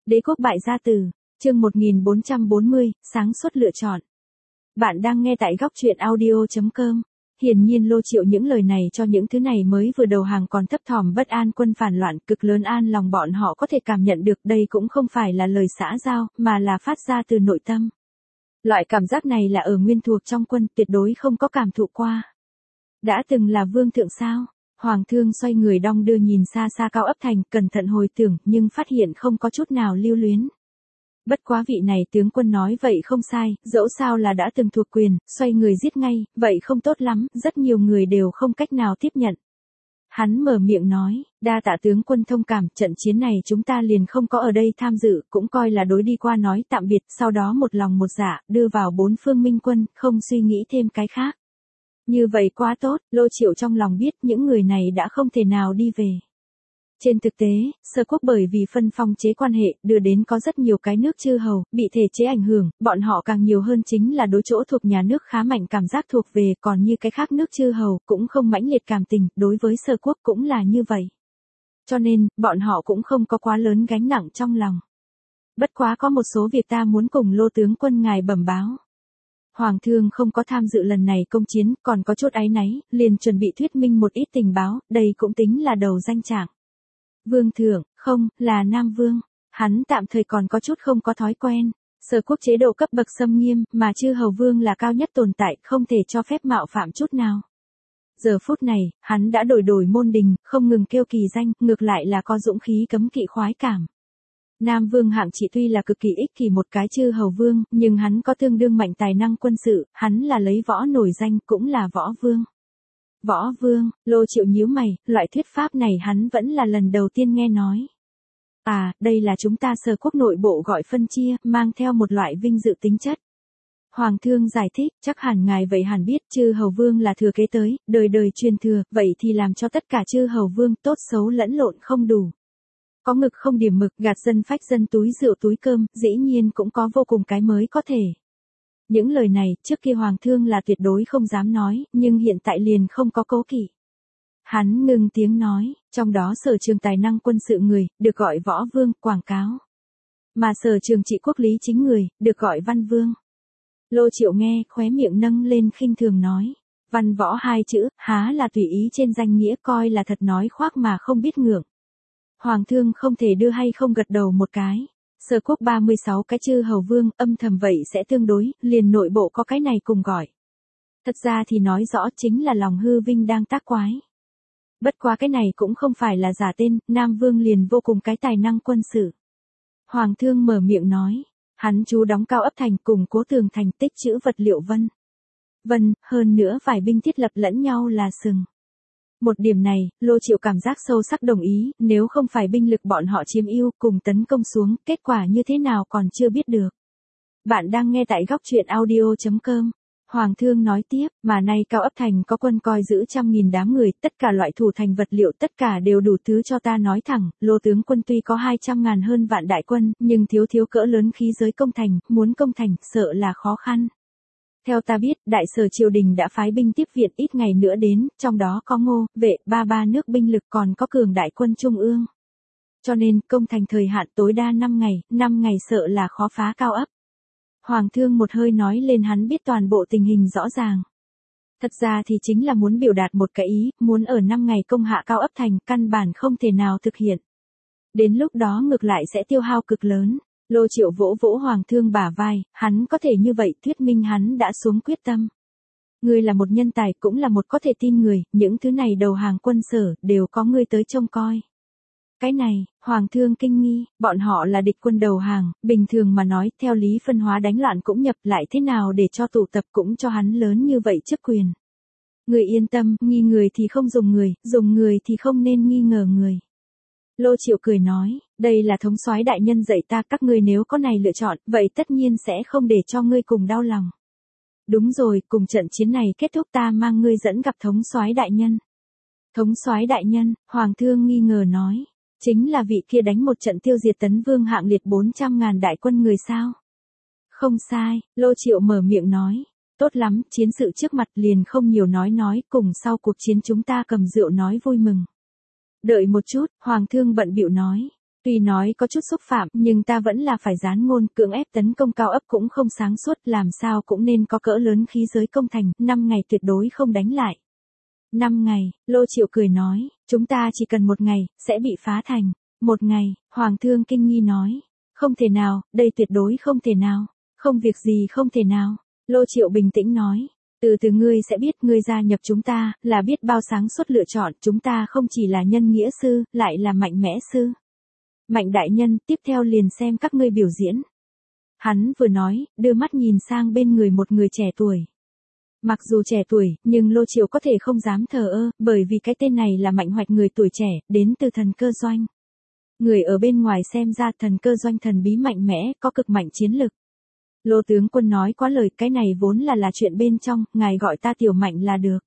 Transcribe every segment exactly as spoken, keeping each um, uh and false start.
Đế quốc bại gia tử, chương một nghìn bốn trăm bốn mươi, sáng suốt lựa chọn. Bạn đang nghe tại góc truyện audio chấm com. Hiển nhiên Lô Triệu những lời này cho những thứ này mới vừa đầu hàng còn thấp thỏm bất an quân phản loạn cực lớn an lòng bọn họ có thể cảm nhận được đây cũng không phải là lời xã giao, mà là phát ra từ nội tâm. Loại cảm giác này là ở nguyên thuộc trong quân tuyệt đối không có cảm thụ qua. Đã từng là vương thượng sao? Hoàng thương xoay người đong đưa nhìn xa xa Cao Ấp Thành, cẩn thận hồi tưởng nhưng phát hiện không có chút nào lưu luyến. Bất quá vị này tướng quân nói vậy không sai, dẫu sao là đã từng thuộc quyền, xoay người giết ngay, vậy không tốt lắm, rất nhiều người đều không cách nào tiếp nhận. Hắn mở miệng nói, đa tạ tướng quân thông cảm, trận chiến này chúng ta liền không có ở đây tham dự, cũng coi là đối đi qua nói tạm biệt, sau đó một lòng một dạ, đưa vào bốn phương minh quân, không suy nghĩ thêm cái khác. Như vậy quá tốt, Lô Triệu trong lòng biết những người này đã không thể nào đi về. Trên thực tế, Sở quốc bởi vì phân phong chế quan hệ, đưa đến có rất nhiều cái nước chư hầu, bị thể chế ảnh hưởng, bọn họ càng nhiều hơn chính là đối chỗ thuộc nhà nước khá mạnh cảm giác thuộc về, còn như cái khác nước chư hầu, cũng không mãnh liệt cảm tình, đối với Sở quốc cũng là như vậy. Cho nên, bọn họ cũng không có quá lớn gánh nặng trong lòng. Bất quá có một số việc ta muốn cùng Lô tướng quân ngài bẩm báo. Hoàng thương không có tham dự lần này công chiến, còn có chút áy náy, liền chuẩn bị thuyết minh một ít tình báo, đây cũng tính là đầu danh trạng. Vương thượng, không, là Nam Vương. Hắn tạm thời còn có chút không có thói quen. Sở quốc chế độ cấp bậc xâm nghiêm, mà chư hầu vương là cao nhất tồn tại, không thể cho phép mạo phạm chút nào. Giờ phút này, hắn đã đổi đổi môn đình, không ngừng kêu kỳ danh, ngược lại là có dũng khí cấm kỵ khoái cảm. Nam Vương Hạng Trị tuy là cực kỳ ích kỷ một cái chư hầu vương, nhưng hắn có tương đương mạnh tài năng quân sự, hắn là lấy võ nổi danh, cũng là võ vương. Võ vương, Lô Triệu nhíu mày, loại thuyết pháp này hắn vẫn là lần đầu tiên nghe nói. À, đây là chúng ta Sở quốc nội bộ gọi phân chia, mang theo một loại vinh dự tính chất. Hoàng thương giải thích, chắc hẳn ngài vậy hẳn biết, chư hầu vương là thừa kế tới, đời đời truyền thừa, vậy thì làm cho tất cả chư hầu vương tốt xấu lẫn lộn không đủ. Có ngực không điểm mực, gạt dân phách dân túi rượu túi cơm, dĩ nhiên cũng có vô cùng cái mới có thể. Những lời này, trước kia Hoàng thương là tuyệt đối không dám nói, nhưng hiện tại liền không có cố kỵ. Hắn ngưng tiếng nói, trong đó sở trường tài năng quân sự người, được gọi võ vương, quảng cáo. Mà sở trường trị quốc lý chính người, được gọi văn vương. Lô Triệu nghe, khóe miệng nâng lên khinh thường nói. Văn võ hai chữ, há là tùy ý trên danh nghĩa coi là thật nói khoác mà không biết ngượng. Hoàng thương không thể đưa hay không gật đầu một cái. Sở quốc ba mươi sáu cái chư hầu vương, âm thầm vậy sẽ tương đối, liền nội bộ có cái này cùng gọi. Thật ra thì nói rõ chính là lòng hư vinh đang tác quái. Bất quá cái này cũng không phải là giả tên, Nam Vương liền vô cùng cái tài năng quân sự. Hoàng thương mở miệng nói, hắn chú đóng Cao Ấp Thành cùng cố tường thành tích trữ vật liệu vân. Vân, hơn nữa vài binh thiết lập lẫn nhau là sừng. Một điểm này, Lô Triệu cảm giác sâu sắc đồng ý, nếu không phải binh lực bọn họ chiếm ưu cùng tấn công xuống, kết quả như thế nào còn chưa biết được. Bạn đang nghe tại góc truyện audio chấm com. Hoàng thương nói tiếp, mà nay Cao Ấp Thành có quân coi giữ trăm nghìn đám người, tất cả loại thủ thành vật liệu tất cả đều đủ thứ cho ta nói thẳng, Lô tướng quân tuy có hai trăm ngàn hơn vạn đại quân, nhưng thiếu thiếu cỡ lớn khí giới công thành, muốn công thành, sợ là khó khăn. Theo ta biết, đại sở triều đình đã phái binh tiếp viện ít ngày nữa đến, trong đó có Ngô, Vệ, ba ba nước binh lực còn có cường đại quân trung ương. Cho nên, công thành thời hạn tối đa năm ngày, năm ngày sợ là khó phá Cao Ấp. Hoàng thương một hơi nói lên hắn biết toàn bộ tình hình rõ ràng. Thật ra thì chính là muốn biểu đạt một cái ý, muốn ở năm ngày công hạ Cao Ấp Thành, căn bản không thể nào thực hiện. Đến lúc đó ngược lại sẽ tiêu hao cực lớn. Lô Triệu vỗ vỗ Hoàng thương bả vai, hắn có thể như vậy thuyết minh hắn đã xuống quyết tâm. Ngươi là một nhân tài cũng là một có thể tin người, những thứ này đầu hàng quân Sở đều có ngươi tới trông coi. Cái này, Hoàng thương kinh nghi, bọn họ là địch quân đầu hàng, bình thường mà nói theo lý phân hóa đánh loạn cũng nhập lại thế nào để cho tụ tập cũng cho hắn lớn như vậy chức quyền. Người yên tâm, nghi người thì không dùng người, dùng người thì không nên nghi ngờ người. Lô Triệu cười nói, đây là thống soái đại nhân dạy ta, các ngươi nếu có này lựa chọn, vậy tất nhiên sẽ không để cho ngươi cùng đau lòng. Đúng rồi, cùng trận chiến này kết thúc ta mang ngươi dẫn gặp thống soái đại nhân. Thống soái đại nhân, Hoàng thương nghi ngờ nói, chính là vị kia đánh một trận tiêu diệt Tấn Vương Hạng Liệt bốn trăm ngàn đại quân người sao? Không sai, Lô Triệu mở miệng nói, tốt lắm, chiến sự trước mặt liền không nhiều nói nói, cùng sau cuộc chiến chúng ta cầm rượu nói vui mừng. Đợi một chút, Hoàng thương bận bịu nói. Tuy nói có chút xúc phạm, nhưng ta vẫn là phải gián ngôn, cưỡng ép tấn công cao ấp cũng không sáng suốt, làm sao cũng nên có cỡ lớn khí giới công thành, năm ngày tuyệt đối không đánh lại. Năm ngày, Lô Triệu cười nói, chúng ta chỉ cần một ngày, sẽ bị phá thành. Một ngày, Hoàng thương kinh nghi nói, không thể nào, đây tuyệt đối không thể nào, không việc gì không thể nào. Lô Triệu bình tĩnh nói, từ từ ngươi sẽ biết, ngươi gia nhập chúng ta, là biết bao sáng suốt lựa chọn, chúng ta không chỉ là nhân nghĩa sư, lại là mạnh mẽ sư. Mạnh đại nhân, tiếp theo liền xem các ngươi biểu diễn. Hắn vừa nói, đưa mắt nhìn sang bên người một người trẻ tuổi. Mặc dù trẻ tuổi, nhưng Lô Triệu có thể không dám thờ ơ, bởi vì cái tên này là Mạnh Hoạch, người tuổi trẻ, đến từ Thần Cơ Doanh. Người ở bên ngoài xem ra Thần Cơ Doanh thần bí mạnh mẽ, có cực mạnh chiến lực. Lô tướng quân nói quá lời, cái này vốn là là chuyện bên trong, ngài gọi ta Tiểu Mạnh là được.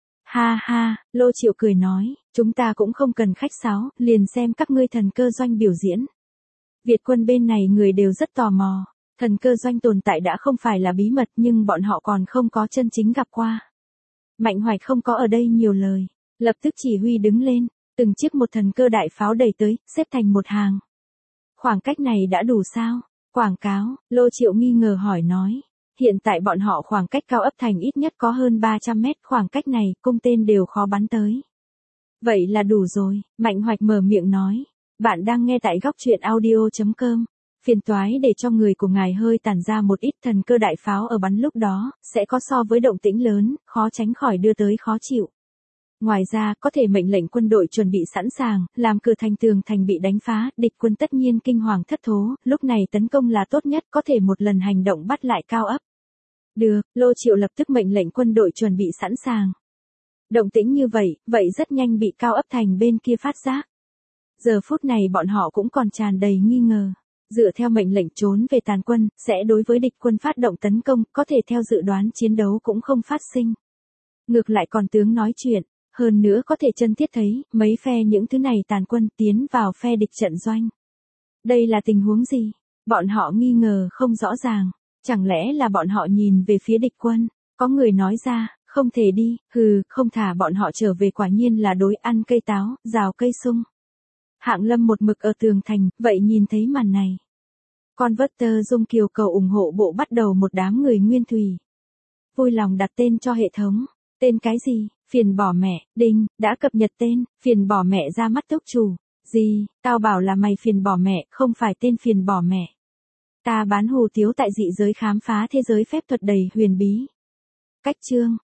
Ha ha, Lô Triệu cười nói, chúng ta cũng không cần khách sáo, liền xem các ngươi Thần Cơ Doanh biểu diễn. Việt quân bên này người đều rất tò mò. Thần Cơ Doanh tồn tại đã không phải là bí mật, nhưng bọn họ còn không có chân chính gặp qua. Mạnh Hoạch không có ở đây nhiều lời, lập tức chỉ huy đứng lên, từng chiếc một thần cơ đại pháo đẩy tới, xếp thành một hàng. Khoảng cách này đã đủ sao? Quảng cáo, Lô Triệu nghi ngờ hỏi nói. Hiện tại bọn họ khoảng cách cao ấp thành ít nhất có hơn ba trăm mét, khoảng cách này, cung tên đều khó bắn tới. Vậy là đủ rồi, Mạnh Hoạch mở miệng nói. Bạn đang nghe tại góc truyện audio chấm com. Phiền toái để cho người của ngài hơi tản ra một ít, thần cơ đại pháo ở bắn lúc đó, sẽ có so với động tĩnh lớn, khó tránh khỏi đưa tới khó chịu. Ngoài ra, có thể mệnh lệnh quân đội chuẩn bị sẵn sàng, làm cửa thành tường thành bị đánh phá, địch quân tất nhiên kinh hoàng thất thố, lúc này tấn công là tốt nhất, có thể một lần hành động bắt lại cao ấp. Được, Lô Triệu lập tức mệnh lệnh quân đội chuẩn bị sẵn sàng. Động tĩnh như vậy, vậy rất nhanh bị cao ấp thành bên kia phát giác. Giờ phút này bọn họ cũng còn tràn đầy nghi ngờ. Dựa theo mệnh lệnh trốn về tàn quân, sẽ đối với địch quân phát động tấn công, có thể theo dự đoán chiến đấu cũng không phát sinh. Ngược lại còn tướng nói chuyện, hơn nữa có thể chân thiết thấy, mấy phe những thứ này tàn quân tiến vào phe địch trận doanh. Đây là tình huống gì? Bọn họ nghi ngờ không rõ ràng, chẳng lẽ là bọn họ nhìn về phía địch quân, có người nói ra, không thể đi, hừ, không thả bọn họ trở về, quả nhiên là đối ăn cây táo, rào cây sung. Hạng Lâm một mực ở tường thành, vậy nhìn thấy màn này. Converter Dung Kiều cầu ủng hộ bộ bắt đầu một đám người nguyên thủy. Vui lòng đặt tên cho hệ thống. Tên cái gì? Phiền bỏ mẹ, đinh, đã cập nhật tên, phiền bỏ mẹ ra mắt tốc chủ. Gì, tao bảo là mày phiền bỏ mẹ, không phải tên phiền bỏ mẹ. Ta bán hù tiếu tại dị giới khám phá thế giới phép thuật đầy huyền bí. Cách chương.